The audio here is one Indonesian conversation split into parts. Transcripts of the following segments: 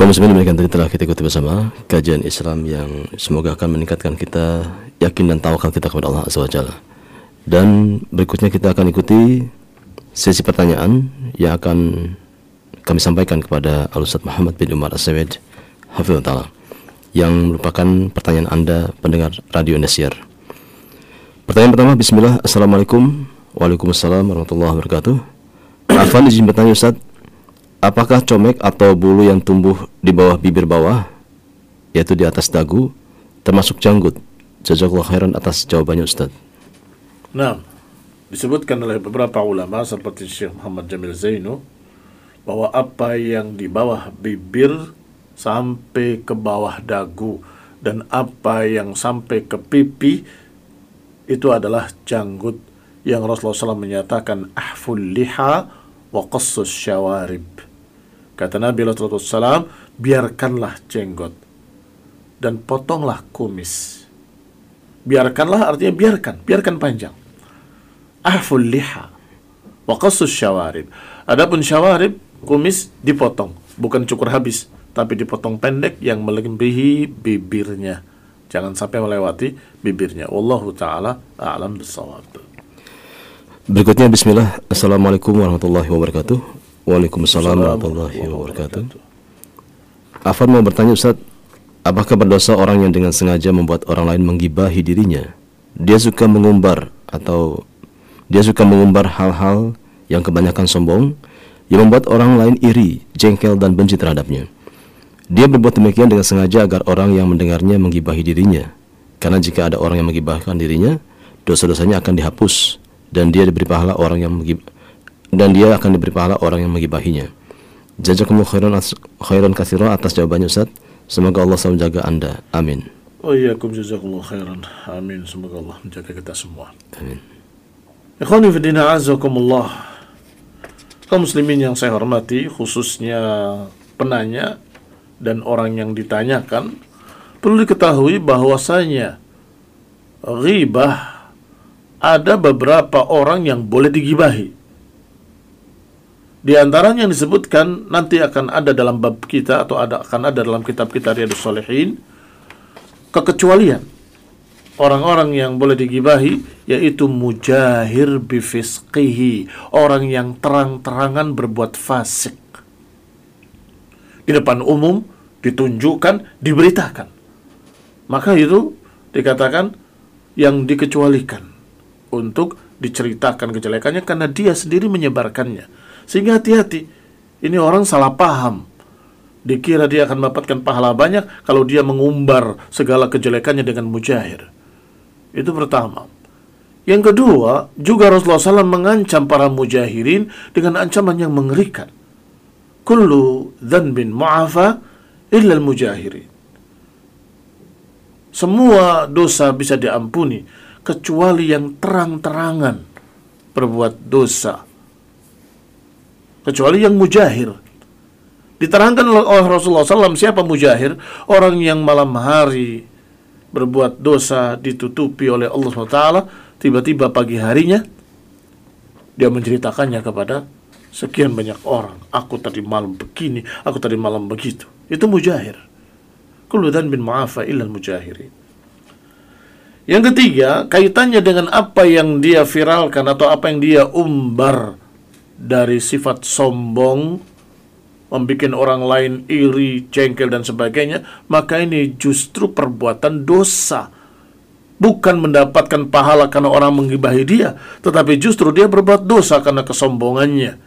Kaum muslimin demikian tadi telah kita ikuti bersama kajian Islam yang semoga akan meningkatkan kita yakin dan tawakal kita kepada Allah Azza wa Jalla. Dan berikutnya kita akan ikuti sesi pertanyaan yang akan kami sampaikan kepada Al-Ustaz Muhammad bin Umar As-Sawid Hafizahullah Ta'ala, yang merupakan pertanyaan Anda pendengar Radio Indosiar. Pertanyaan pertama, bismillah. Assalamualaikum. Waalaikumsalam warahmatullahi wabarakatuh. Afwan, izin bertanya Ustaz, apakah comek atau bulu yang tumbuh di bawah bibir bawah, yaitu di atas dagu, termasuk janggut? Jazakallahu khairan atas jawabannya Ustaz. Nah, disebutkan oleh beberapa ulama seperti Syekh Muhammad Jamil Zainu bahwa apa yang di bawah bibir sampai ke bawah dagu dan apa yang sampai ke pipi itu adalah janggut, yang Rasulullah SAW menyatakan ahful liha wa qassus syawarib. Kata Nabi SAW, biarkanlah jenggot dan potonglah kumis. Biarkanlah artinya biarkan panjang. Ahful liha wa qassus syawarib. Adapun syawarib, kumis dipotong, bukan cukur habis, tapi dipotong pendek yang melebihi bibirnya. Jangan sampai melewati bibirnya. Wallahu ta'ala a'lam bissawab. Berikutnya, bismillah. Assalamualaikum warahmatullahi wabarakatuh. Waalaikumsalam warahmatullahi wabarakatuh. Afan mau bertanya Ustaz, apakah berdosa orang yang dengan sengaja membuat orang lain menggibahi dirinya? Dia suka mengumbar hal-hal yang kebanyakan sombong, yang membuat orang lain iri, jengkel dan benci terhadapnya. Dia berbuat demikian dengan sengaja agar orang yang mendengarnya menggibahi dirinya. Karena jika ada orang yang menggibahkan dirinya, dosa-dosanya akan dihapus dan dia akan diberi pahala orang yang menggibahinya. Jazakumullahu khairan katsiran atas jawabannya Ustaz. Semoga Allah selalu menjaga Anda. Amin. Wa iyyakum jazakumullahu khairan. Amin. Semoga Allah menjaga kita semua. Amin. Ikhwani fi din, a'azzakumullah. Kaum muslimin yang saya hormati, khususnya penanya dan orang yang ditanyakan, perlu diketahui bahwasanya ghibah ada beberapa orang yang boleh digibahi. Di antaranya yang disebutkan nanti akan ada dalam bab kita atau akan ada dalam kitab kita Riyadhus Shalihin, kekecualian orang-orang yang boleh digibahi, yaitu mujahir bifisqihi, orang yang terang-terangan berbuat fasik di depan umum, ditunjukkan, diberitakan. Maka itu dikatakan yang dikecualikan untuk diceritakan kejelekannya karena dia sendiri menyebarkannya. Sehingga hati-hati, ini orang salah paham, dikira dia akan mendapatkan pahala banyak kalau dia mengumbar segala kejelekannya dengan mujahir. Itu pertama. Yang kedua, juga Rasulullah SAW mengancam para mujahirin dengan ancaman yang mengerikan. Kullu dhanbin mu'afa illa al-mujahirin. Semua dosa bisa diampuni kecuali yang terang-terangan berbuat dosa, kecuali yang mujahir. Diterangkan oleh Rasulullah SAW siapa mujahir? Orang yang malam hari berbuat dosa ditutupi oleh Allah SWT, tiba-tiba pagi harinya dia menceritakannya kepada sekian banyak orang. Aku tadi malam begini, aku tadi malam begitu. Itu mujahir. Kullu dhanbin mu'afa illa al-mujahirin. Yang ketiga, kaitannya dengan apa yang dia viralkan atau apa yang dia umbar dari sifat sombong, membuat orang lain iri, jengkel dan sebagainya, maka ini justru perbuatan dosa. Bukan mendapatkan pahala karena orang menggibahi dia, tetapi justru dia berbuat dosa karena kesombongannya.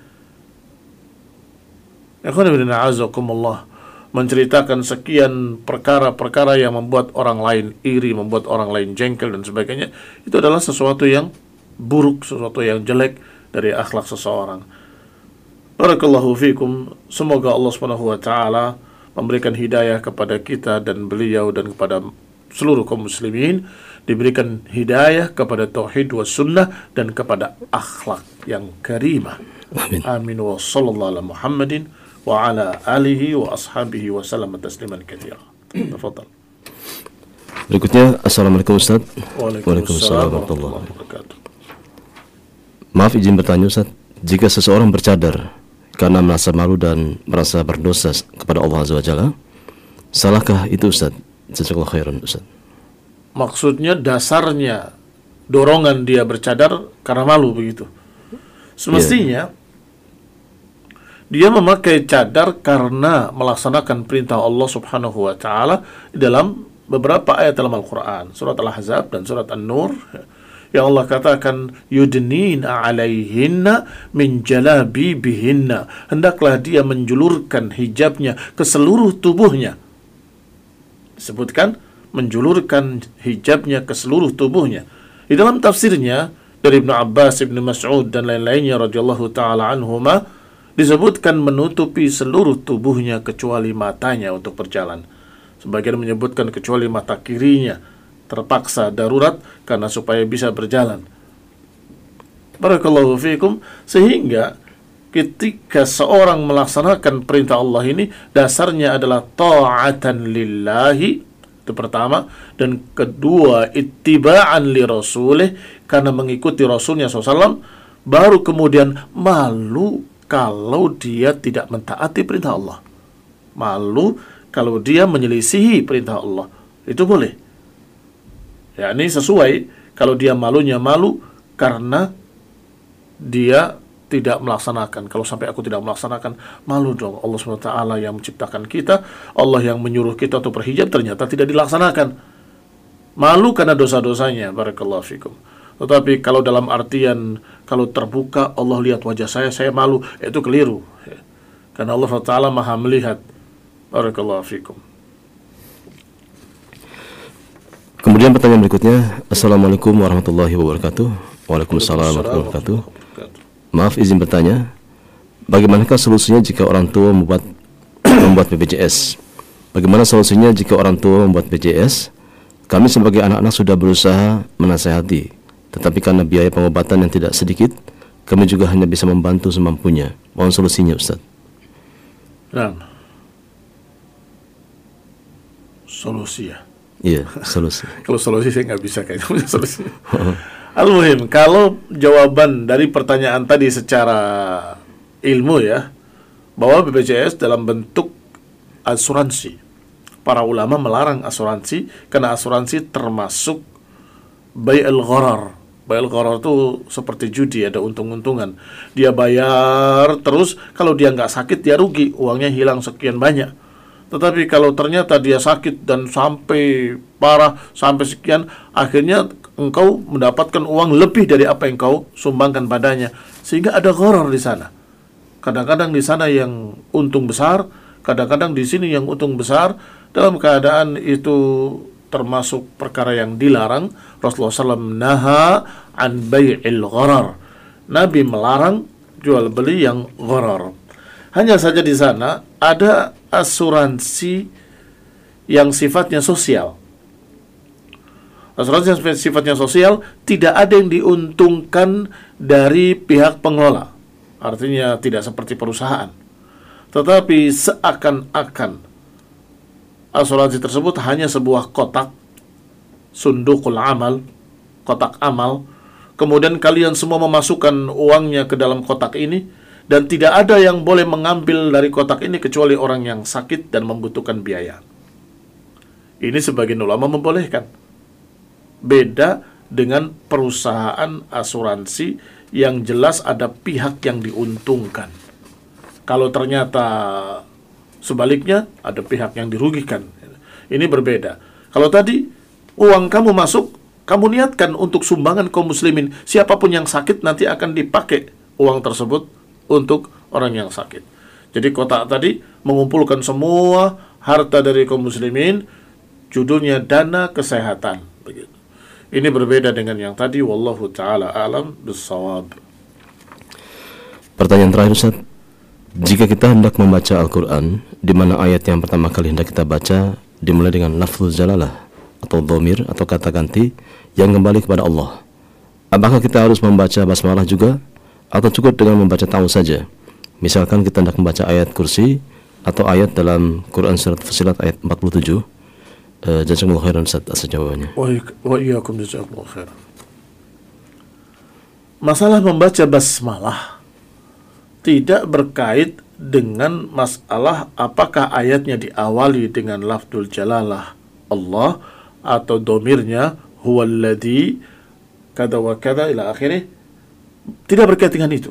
Menceritakan sekian perkara-perkara yang membuat orang lain iri, membuat orang lain jengkel dan sebagainya, itu adalah sesuatu yang buruk, sesuatu yang jelek dari akhlak seseorang. Barakallahu fikum. Semoga Allah Subhanahu wa taala memberikan hidayah kepada kita dan beliau dan kepada seluruh kaum muslimin, diberikan hidayah kepada tauhid wa sunnah dan kepada akhlak yang karimah. Amin. Amin wa sallallahu ala Muhammadin wa ala alihi wa ashabihi wa sallam tasliman katsira. Tafadhal. Berikutnya, Assalamualaikum Ustaz. Waalaikumsalam warahmatullahi wabarakatuh. Maaf izin bertanya Ustaz, jika seseorang bercadar karena merasa malu dan merasa berdosa kepada Allah Azza wa Jalla. Salahkah itu Ustaz? Jazakallahu khairan Ustaz. Maksudnya dasarnya dorongan dia bercadar karena malu begitu. Semestinya dia memakai cadar karena melaksanakan perintah Allah Subhanahu wa taala dalam beberapa ayat dalam Al-Qur'an, surat Al-Ahzab dan surat An-Nur. Yang Allah katakan yudnina 'alaihinna min jalabibihinna, hendaklah dia menjulurkan hijabnya ke seluruh tubuhnya. Disebutkan menjulurkan hijabnya ke seluruh tubuhnya. Di dalam tafsirnya dari Ibnu Abbas, Ibnu Mas'ud dan lain-lainnya radhiyallahu taala anhuma disebutkan menutupi seluruh tubuhnya kecuali matanya untuk berjalan. Sebagian menyebutkan kecuali mata kirinya, terpaksa darurat karena supaya bisa berjalan. Barakallahu fiikum. Sehingga ketika seorang melaksanakan perintah Allah ini, dasarnya adalah ta'atan lillahi, itu pertama, dan kedua ittiba'an li rasulih, karena mengikuti Rasulnya SAW. Baru kemudian malu kalau dia tidak mentaati perintah Allah, malu kalau dia menyelisihi perintah Allah. Itu boleh. Ya, ini sesuai kalau dia malunya malu karena dia tidak melaksanakan. Kalau sampai aku tidak melaksanakan, malu dong. Allah SWT yang menciptakan kita, Allah yang menyuruh kita untuk berhijab, ternyata tidak dilaksanakan. Malu karena dosa-dosanya. Barakallahu fikum. Tetapi kalau dalam artian, kalau terbuka, Allah lihat wajah saya malu, itu keliru. Karena Allah SWT maha melihat. Barakallahu fikum. Kemudian pertanyaan berikutnya, Assalamualaikum warahmatullahi wabarakatuh. Waalaikumsalam warahmatullahi wabarakatuh. Maaf izin bertanya, bagaimanakah solusinya jika orang tua membuat BPJS? Bagaimana solusinya jika orang tua membuat BPJS? Kami sebagai anak-anak sudah berusaha menasehati, tetapi karena biaya pengobatan yang tidak sedikit, kami juga hanya bisa membantu semampunya. Mohon solusinya Ustaz. Nah, solusi ya. Iya, solusi. Kalau solusi saya nggak bisa kayaknya punya solusi. Al-muhim, kalau jawaban dari pertanyaan tadi secara ilmu ya, bahwa BPJS dalam bentuk asuransi. Para ulama melarang asuransi karena asuransi termasuk bai'ul gharar. Bai'ul gharar itu seperti judi, ada untung-untungan. Dia bayar terus, kalau dia nggak sakit dia rugi, uangnya hilang sekian banyak. Tetapi kalau ternyata dia sakit dan sampai parah, sampai sekian, akhirnya engkau mendapatkan uang lebih dari apa yang kau sumbangkan padanya. Sehingga ada gharar di sana. Kadang-kadang di sana yang untung besar, kadang-kadang di sini yang untung besar. Dalam keadaan itu termasuk perkara yang dilarang. Rasulullah SAW naha an bai'il gharar. Nabi melarang jual beli yang gharar. Hanya saja di sana ada asuransi yang sifatnya sosial. Asuransi yang sifatnya sosial tidak ada yang diuntungkan dari pihak pengelola. Artinya tidak seperti perusahaan. Tetapi seakan-akan asuransi tersebut hanya sebuah kotak, sundukul amal, kotak amal. Kemudian kalian semua memasukkan uangnya ke dalam kotak ini, dan tidak ada yang boleh mengambil dari kotak ini kecuali orang yang sakit dan membutuhkan biaya. Ini sebagian ulama membolehkan. Beda dengan perusahaan asuransi yang jelas ada pihak yang diuntungkan. Kalau ternyata sebaliknya ada pihak yang dirugikan. Ini berbeda. Kalau tadi uang kamu masuk, kamu niatkan untuk sumbangan kaum muslimin. Siapapun yang sakit nanti akan dipakai uang tersebut untuk orang yang sakit. Jadi kotak tadi mengumpulkan semua harta dari kaum muslimin, judulnya dana kesehatan. Begitu. Ini berbeda dengan yang tadi. Wallahu ta'ala alam bissawab. Pertanyaan terakhir Ustaz, jika kita hendak membaca Al-Quran, di mana ayat yang pertama kali hendak kita baca dimulai dengan lafzul jalalah atau dhamir atau kata ganti yang kembali kepada Allah, apakah kita harus membaca basmalah juga atau cukup dengan membaca ta'awudz saja? Misalkan kita hendak membaca ayat kursi atau ayat dalam Quran surat Fussilat ayat 47. Jazakumullah khairan Ustaz atas jawabannya. Wa iyyakum jazakumullah khairan. Masalah membaca basmalah tidak berkait dengan masalah apakah ayatnya diawali dengan lafzul jalalah Allah atau domirnya huwallazi kada wa kada ila akhirih. Tidak berkait dengan itu.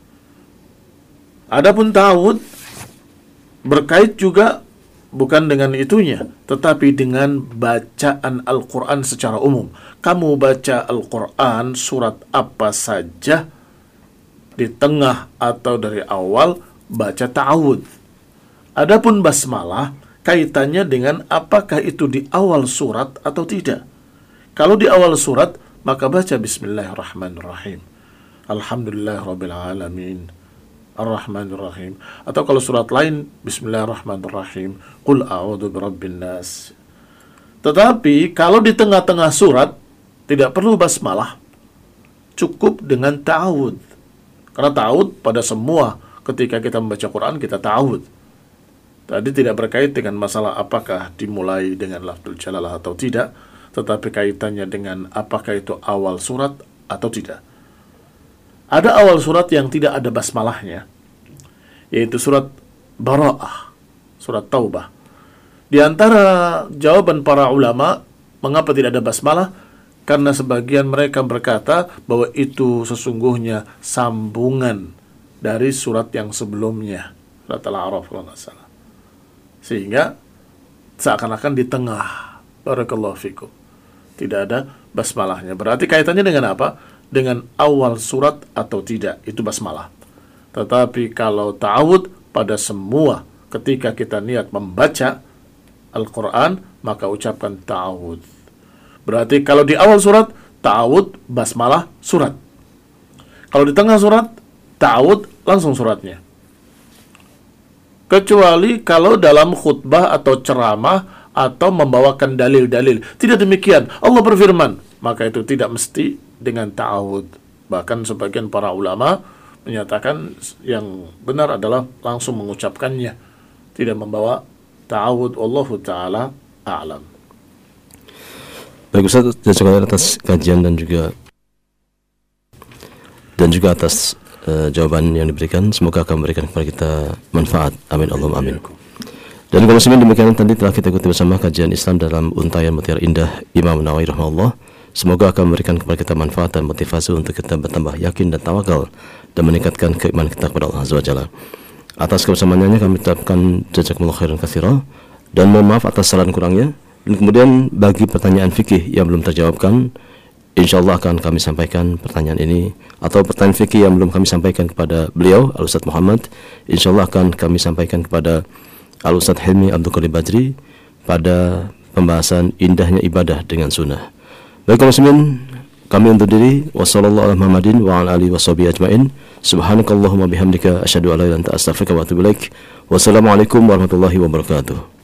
Adapun ta'awud berkait juga bukan dengan itunya, tetapi dengan bacaan Al-Quran secara umum. Kamu baca Al-Quran surat apa saja, di tengah atau dari awal, baca ta'awud. Adapun basmalah, kaitannya dengan apakah itu di awal surat atau tidak. Kalau di awal surat, maka baca Bismillahirrahmanirrahim. Alhamdulillahirrabbilalamin. Ar-Rahmanir-Rahim. Atau kalau surat lain, Bismillahirrahmanirrahim. Qul a'udzu birabbin nas. Tetapi kalau di tengah-tengah surat tidak perlu basmalah, cukup dengan ta'awud. Karena ta'awud pada semua ketika kita membaca Quran kita ta'awud. Tadi tidak berkait dengan masalah apakah dimulai dengan lafzul jalalah atau tidak, tetapi kaitannya dengan apakah itu awal surat atau tidak. Ada awal surat yang tidak ada basmalahnya, yaitu surat Bara'ah, surat Taubah. Di antara jawaban para ulama mengapa tidak ada basmalah, karena sebagian mereka berkata bahwa itu sesungguhnya sambungan dari surat yang sebelumnya, surat Al-A'raf kalau nggak salah. Sehingga seakan-akan di tengah, barakallahu fikum, tidak ada basmalahnya. Berarti kaitannya dengan apa? Dengan awal surat atau tidak, itu basmalah. Tetapi kalau ta'awud pada semua ketika kita niat membaca Al-Quran, maka ucapkan ta'awud. Berarti kalau di awal surat, ta'awud, basmalah, surat. Kalau di tengah surat, ta'awud, langsung suratnya. Kecuali kalau dalam khutbah atau ceramah atau membawakan dalil-dalil. Tidak demikian. Allah berfirman, maka itu tidak mesti dengan ta'awud. Bahkan sebagian para ulama menyatakan yang benar adalah langsung mengucapkannya, tidak membawa ta'awud. Wallahu ta'ala a'lam. Baik Ustaz, terima kasih atas kajian dan juga atas jawaban yang diberikan. Semoga akan memberikan kepada kita manfaat. Amin Allahumma amin. Dan kaum muslimin, demikian tadi telah kita ikuti bersama kajian Islam dalam Untayan Mutiara Indah Imam Nawawi rahimahullah. Semoga akan memberikan kepada kita manfaat dan motivasi untuk kita bertambah yakin dan tawakal dan meningkatkan keimanan kita kepada Allah Azza wa Jalla. Atas kebersamaannya kami ucapkan jazakumullah khairan katsira dan mohon maaf atas saran kurangnya. Dan kemudian bagi pertanyaan fikih yang belum terjawabkan, insyaallah akan kami sampaikan pertanyaan ini, atau pertanyaan fikih yang belum kami sampaikan kepada beliau Al-Ustaz Muhammad, insyaallah akan kami sampaikan kepada Al-Ustaz Hilmi Abdul Qadir Badri pada pembahasan indahnya ibadah dengan sunnah. Baik kaum muslimin, kami undur diri. Wassallallahu ala Muhammadin wa ala alihi washabihi ajmain. Subhanakallahumma bihamdika asyhadu an la ilaha illa anta astaghfiruka wa atubu ilaik. Wassalamualaikum warahmatullahi wabarakatuh.